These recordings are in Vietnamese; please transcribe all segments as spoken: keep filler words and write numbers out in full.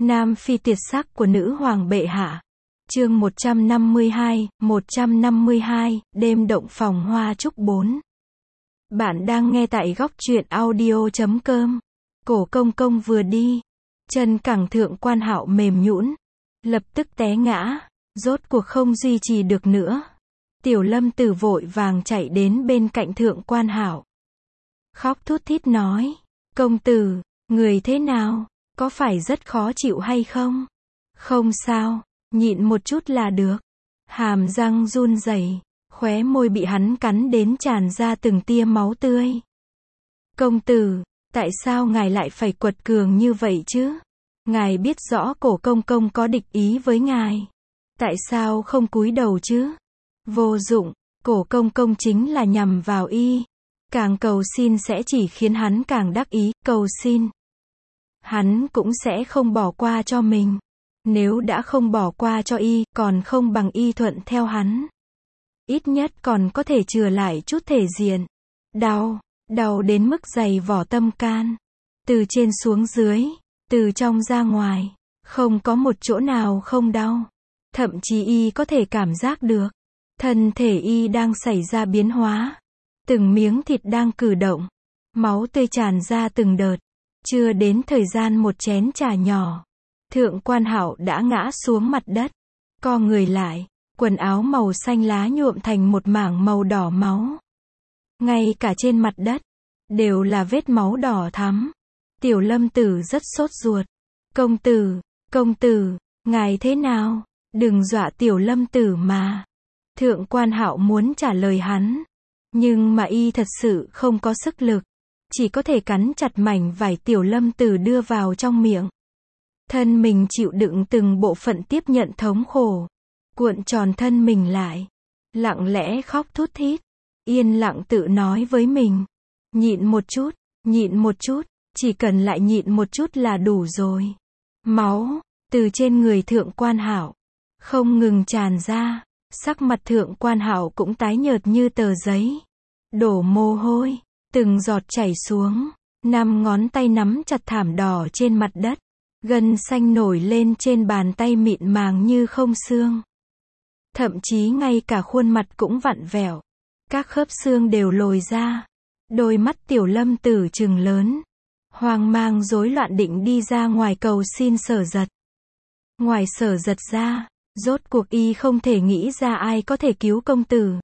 Nam phi tuyệt sắc của nữ hoàng bệ hạ. Chương một trăm năm mươi hai, một trăm năm mươi hai, đêm động phòng hoa trúc bốn. Bạn đang nghe tại góc truyện audio chấm com. Cổ công công vừa đi, chân cẳng thượng quan hạo mềm nhũn, lập tức té ngã, rốt cuộc không duy trì được nữa. Tiểu Lâm Tử vội vàng chạy đến bên cạnh thượng quan hạo, khóc thút thít nói: "Công tử, người thế nào? Có phải rất khó chịu hay không?" "Không sao, nhịn một chút là được." Hàm răng run rẩy, khóe môi bị hắn cắn đến tràn ra từng tia máu tươi. "Công tử, tại sao ngài lại phải quật cường như vậy chứ? Ngài biết rõ cổ công công có địch ý với ngài. Tại sao không cúi đầu chứ?" "Vô dụng, cổ công công chính là nhằm vào y. Càng cầu xin sẽ chỉ khiến hắn càng đắc ý, cầu xin. Hắn cũng sẽ không bỏ qua cho mình. Nếu đã không bỏ qua cho y, còn không bằng y thuận theo hắn. Ít nhất còn có thể chừa lại chút thể diện." Đau, đau đến mức dày vỏ tâm can. Từ trên xuống dưới, từ trong ra ngoài, không có một chỗ nào không đau. Thậm chí y có thể cảm giác được, thân thể y đang xảy ra biến hóa. Từng miếng thịt đang cử động, máu tươi tràn ra từng đợt. Chưa đến thời gian một chén trà nhỏ, thượng quan hạo đã ngã xuống mặt đất, co người lại, quần áo màu xanh lá nhuộm thành một mảng màu đỏ máu. Ngay cả trên mặt đất, đều là vết máu đỏ thắm. Tiểu Lâm Tử rất sốt ruột. "Công tử, công tử, ngài thế nào? Đừng dọa Tiểu Lâm Tử mà." Thượng quan hạo muốn trả lời hắn, nhưng mà y thật sự không có sức lực, chỉ có thể cắn chặt mảnh vải Tiểu Lâm Tử đưa vào trong miệng. Thân mình chịu đựng từng bộ phận tiếp nhận thống khổ, cuộn tròn thân mình lại, lặng lẽ khóc thút thít, yên lặng tự nói với mình: "Nhịn một chút, nhịn một chút, chỉ cần lại nhịn một chút là đủ rồi." Máu từ trên người thượng quan hạo không ngừng tràn ra, sắc mặt thượng quan hạo cũng tái nhợt như tờ giấy, đổ mồ hôi, từng giọt chảy xuống, năm ngón tay nắm chặt thảm đỏ trên mặt đất, gân xanh nổi lên trên bàn tay mịn màng như không xương. Thậm chí ngay cả khuôn mặt cũng vặn vẹo, các khớp xương đều lồi ra. Đôi mắt Tiểu Lâm Tử trừng lớn, hoang mang rối loạn định đi ra ngoài cầu xin Sở Giật. Ngoài Sở Giật ra, rốt cuộc y không thể nghĩ ra ai có thể cứu công tử.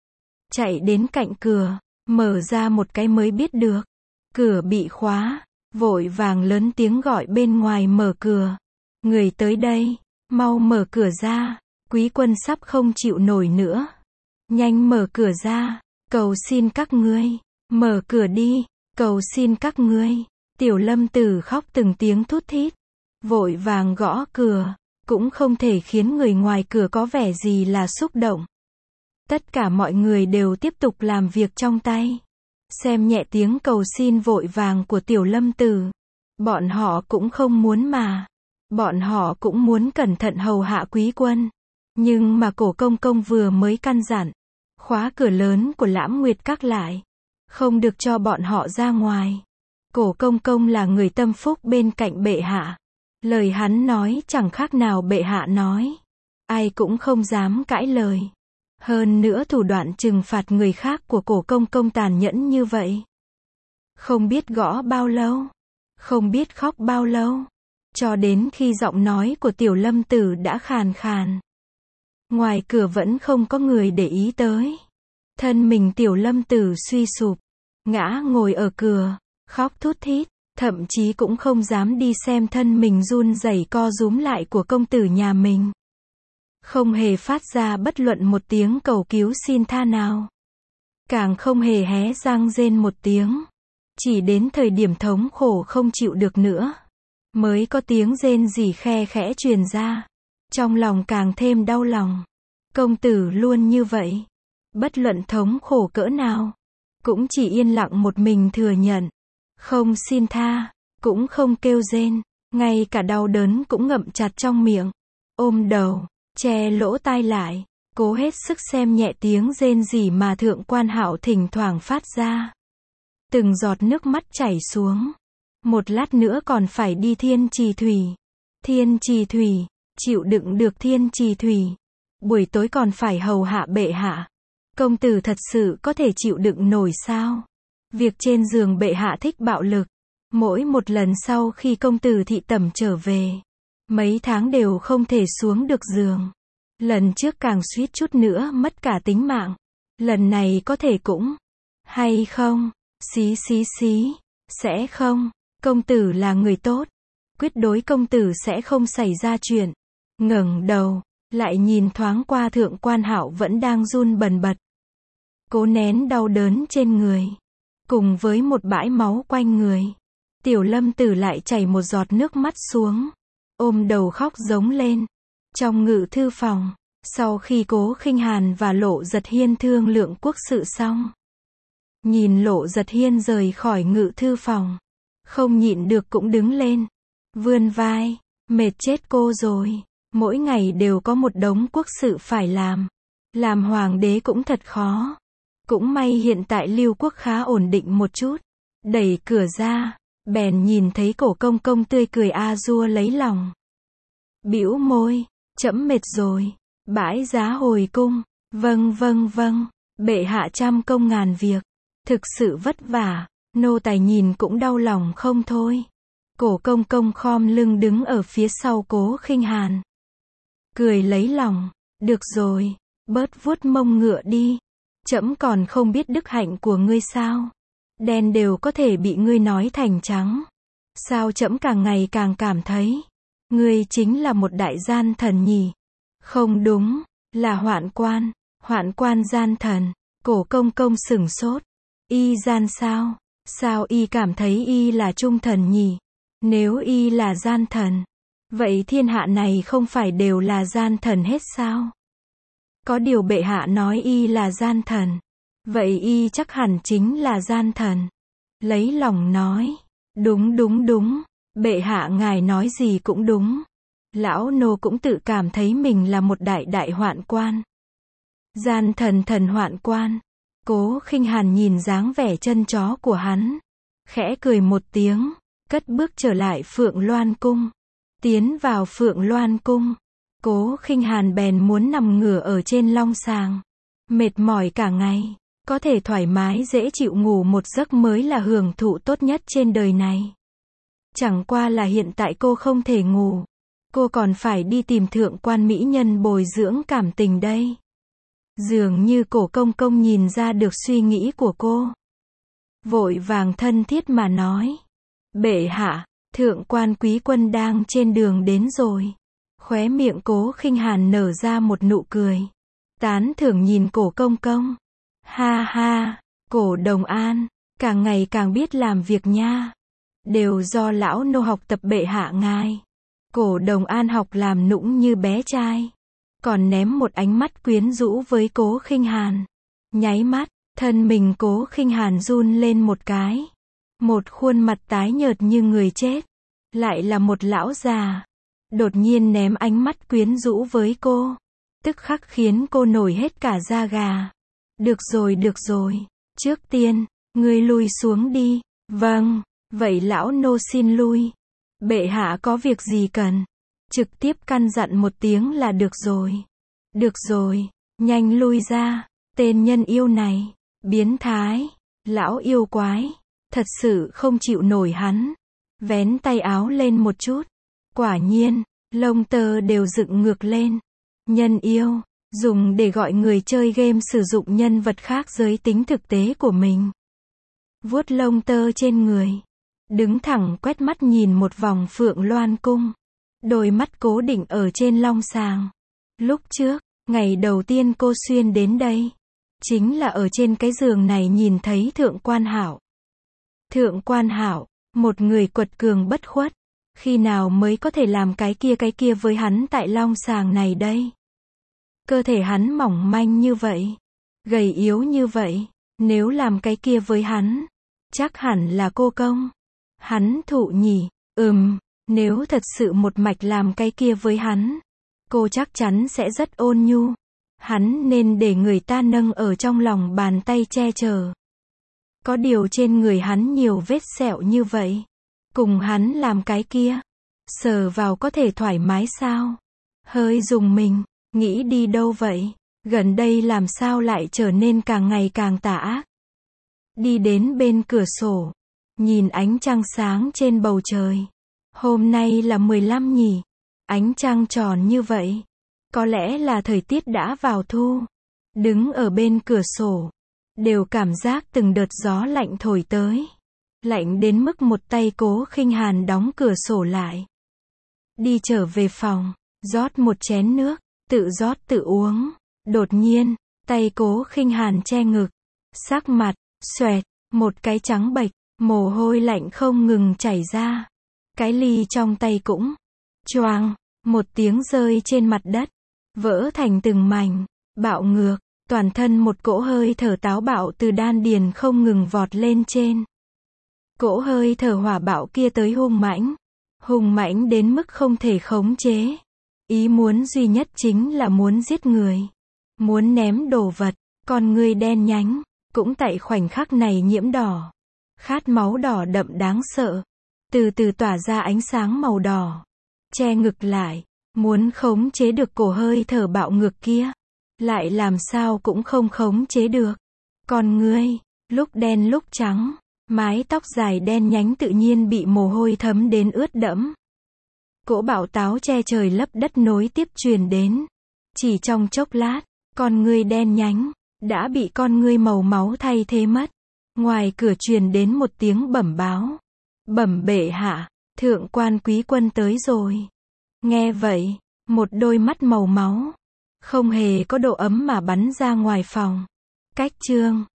Chạy đến cạnh cửa, mở ra một cái mới biết được, cửa bị khóa, vội vàng lớn tiếng gọi bên ngoài mở cửa: "Người tới đây, mau mở cửa ra, quý quân sắp không chịu nổi nữa. Nhanh mở cửa ra, cầu xin các ngươi, mở cửa đi, cầu xin các ngươi." Tiểu Lâm Tử khóc từng tiếng thút thít, vội vàng gõ cửa, cũng không thể khiến người ngoài cửa có vẻ gì là xúc động. Tất cả mọi người đều tiếp tục làm việc trong tay, xem nhẹ tiếng cầu xin vội vàng của Tiểu Lâm Tử. Bọn họ cũng không muốn mà. Bọn họ cũng muốn cẩn thận hầu hạ quý quân. Nhưng mà cổ công công vừa mới căn dặn, khóa cửa lớn của Lãm Nguyệt Các lại, không được cho bọn họ ra ngoài. Cổ công công là người tâm phúc bên cạnh bệ hạ. Lời hắn nói chẳng khác nào bệ hạ nói. Ai cũng không dám cãi lời. Hơn nữa thủ đoạn trừng phạt người khác của cổ công công tàn nhẫn như vậy. Không biết gõ bao lâu, không biết khóc bao lâu, cho đến khi giọng nói của Tiểu Lâm Tử đã khàn khàn. Ngoài cửa vẫn không có người để ý tới. Thân mình Tiểu Lâm Tử suy sụp, ngã ngồi ở cửa, khóc thút thít, thậm chí cũng không dám đi xem thân mình run rẩy co rúm lại của công tử nhà mình. Không hề phát ra bất luận một tiếng cầu cứu xin tha nào. Càng không hề hé răng rên một tiếng. Chỉ đến thời điểm thống khổ không chịu được nữa, mới có tiếng rên rỉ khe khẽ truyền ra. Trong lòng càng thêm đau lòng. Công tử luôn như vậy. Bất luận thống khổ cỡ nào, cũng chỉ yên lặng một mình thừa nhận. Không xin tha, cũng không kêu rên, ngay cả đau đớn cũng ngậm chặt trong miệng. Ôm đầu, che lỗ tai lại, cố hết sức xem nhẹ tiếng rên rỉ mà thượng quan hạo thỉnh thoảng phát ra. Từng giọt nước mắt chảy xuống. Một lát nữa còn phải đi Thiên Trì Thủy. Thiên trì thủy, chịu đựng được thiên trì thủy. Buổi tối còn phải hầu hạ bệ hạ. Công tử thật sự có thể chịu đựng nổi sao? Việc trên giường bệ hạ thích bạo lực. Mỗi một lần sau khi công tử thị tẩm trở về, mấy tháng đều không thể xuống được giường. Lần trước càng suýt chút nữa mất cả tính mạng. Lần này có thể cũng, hay không? Xí xí xí, sẽ không. Công tử là người tốt. Quyết đối công tử sẽ không xảy ra chuyện. Ngẩng đầu, lại nhìn thoáng qua Thượng Quan Hạo vẫn đang run bần bật. Cố nén đau đớn trên người. Cùng với một bãi máu quanh người. Tiểu Lâm Tử lại chảy một giọt nước mắt xuống. Ôm đầu khóc giống lên. Trong ngự thư phòng, sau khi Cố Khinh Hàn và Lộ Giật Hiên thương lượng quốc sự xong, nhìn Lộ Giật Hiên rời khỏi ngự thư phòng, không nhịn được cũng đứng lên, vươn vai, mệt chết cô rồi, mỗi ngày đều có một đống quốc sự phải làm, làm hoàng đế cũng thật khó. Cũng may hiện tại Lưu Quốc khá ổn định một chút. Đẩy cửa ra, bèn nhìn thấy Cổ Công Công tươi cười a dua lấy lòng. Bĩu môi, trẫm mệt rồi, bãi giá hồi cung. Vâng vâng vâng, bệ hạ trăm công ngàn việc, thực sự vất vả, nô tài nhìn cũng đau lòng không thôi. Cổ Công Công khom lưng đứng ở phía sau Cố Khinh Hàn, cười lấy lòng, được rồi, bớt vuốt mông ngựa đi, trẫm còn không biết đức hạnh của ngươi sao? Đen đều có thể bị ngươi nói thành trắng. Sao trẫm càng ngày càng cảm thấy ngươi chính là một đại gian thần nhỉ? Không đúng, là hoạn quan, hoạn quan gian thần. Cổ Công Công sửng sốt. Y gian sao? Sao y cảm thấy y là trung thần nhỉ? Nếu y là gian thần, vậy thiên hạ này không phải đều là gian thần hết sao? Có điều bệ hạ nói y là gian thần, vậy y chắc hẳn chính là gian thần. Lấy lòng nói, đúng đúng đúng, bệ hạ ngài nói gì cũng đúng. Lão nô cũng tự cảm thấy mình là một đại đại hoạn quan. Gian thần thần hoạn quan. Cố Khinh Hàn nhìn dáng vẻ chân chó của hắn, khẽ cười một tiếng, cất bước trở lại Phượng Loan Cung. Tiến vào Phượng Loan Cung, Cố Khinh Hàn bèn muốn nằm ngửa ở trên long sàng. Mệt mỏi cả ngày, có thể thoải mái dễ chịu ngủ một giấc mới là hưởng thụ tốt nhất trên đời này. Chẳng qua là hiện tại cô không thể ngủ. Cô còn phải đi tìm Thượng Quan mỹ nhân bồi dưỡng cảm tình đây. Dường như Cổ Công Công nhìn ra được suy nghĩ của cô. Vội vàng thân thiết mà nói. Bệ hạ, Thượng Quan quý quân đang trên đường đến rồi. Khóe miệng Cố Khinh Hàn nở ra một nụ cười. Tán thưởng nhìn Cổ Công Công. Ha ha, Cổ Đồng An, càng ngày càng biết làm việc nha. Đều do lão nô học tập bệ hạ ngài. Cổ Đồng An học làm nũng như bé trai. Còn ném một ánh mắt quyến rũ với Cố Khinh Hàn. Nháy mắt, thân mình Cố Khinh Hàn run lên một cái. Một khuôn mặt tái nhợt như người chết. Lại là một lão già. Đột nhiên ném ánh mắt quyến rũ với cô. Tức khắc khiến cô nổi hết cả da gà. Được rồi được rồi. Trước tiên, ngươi lui xuống đi. Vâng, vậy lão nô xin lui. Bệ hạ có việc gì cần? Trực tiếp căn dặn một tiếng là được rồi. Được rồi, nhanh lui ra. Tên nhân yêu này, biến thái, lão yêu quái, thật sự không chịu nổi hắn. Vén tay áo lên một chút. Quả nhiên, lông tơ đều dựng ngược lên. Nhân yêu, dùng để gọi người chơi game sử dụng nhân vật khác giới tính thực tế của mình. Vuốt lông tơ trên người. Đứng thẳng quét mắt nhìn một vòng Phượng Loan Cung. Đôi mắt cố định ở trên long sàng. Lúc trước, ngày đầu tiên cô xuyên đến đây, chính là ở trên cái giường này nhìn thấy Thượng Quan Hạo. Thượng Quan Hạo, một người quật cường bất khuất, khi nào mới có thể làm cái kia cái kia với hắn tại long sàng này đây? Cơ thể hắn mỏng manh như vậy, gầy yếu như vậy, nếu làm cái kia với hắn, chắc hẳn là cô công. Hắn thụ nhỉ, ừm, nếu thật sự một mạch làm cái kia với hắn, cô chắc chắn sẽ rất ôn nhu. Hắn nên để người ta nâng ở trong lòng bàn tay che chở. Có điều trên người hắn nhiều vết sẹo như vậy, cùng hắn làm cái kia, Sờ vào có thể thoải mái sao? Hơi rùng mình, nghĩ đi đâu vậy? Gần đây làm sao lại trở nên càng ngày càng tà ác? Đi đến bên cửa sổ, nhìn ánh trăng sáng trên bầu trời. Hôm nay là mười lăm nhỉ? Ánh trăng tròn như vậy. Có lẽ là thời tiết đã vào thu. Đứng ở bên cửa sổ, đều cảm giác từng đợt gió lạnh thổi tới. Lạnh đến mức một tay Cố Khinh Hàn đóng cửa sổ lại. Đi trở về phòng, rót một chén nước, tự rót tự uống. Đột nhiên, tay Cố Khinh Hàn che ngực, sắc mặt xoẹt, một cái trắng bệch, mồ hôi lạnh không ngừng chảy ra. Cái ly trong tay cũng choang, một tiếng rơi trên mặt đất, vỡ thành từng mảnh, bạo ngược, toàn thân một cỗ hơi thở táo bạo từ đan điền không ngừng vọt lên trên. Cỗ hơi thở hỏa bạo kia tới hung mãnh, hung mãnh đến mức không thể khống chế. Ý muốn duy nhất chính là muốn giết người, muốn ném đồ vật, con người đen nhánh, cũng tại khoảnh khắc này nhiễm đỏ. Khát máu đỏ đậm đáng sợ, từ từ tỏa ra ánh sáng màu đỏ, che ngực lại, muốn khống chế được cổ hơi thở bạo ngược kia, lại làm sao cũng không khống chế được. Con ngươi, lúc đen lúc trắng, mái tóc dài đen nhánh tự nhiên bị mồ hôi thấm đến ướt đẫm. Cỗ bạo táo che trời lấp đất nối tiếp truyền đến. Chỉ trong chốc lát, con ngươi đen nhánh đã bị con ngươi màu máu thay thế mất. Ngoài cửa truyền đến một tiếng bẩm báo. Bẩm bệ hạ, thượng quan quý quân tới rồi. Nghe vậy, một đôi mắt màu máu, không hề có độ ấm mà bắn ra ngoài phòng. Cách chương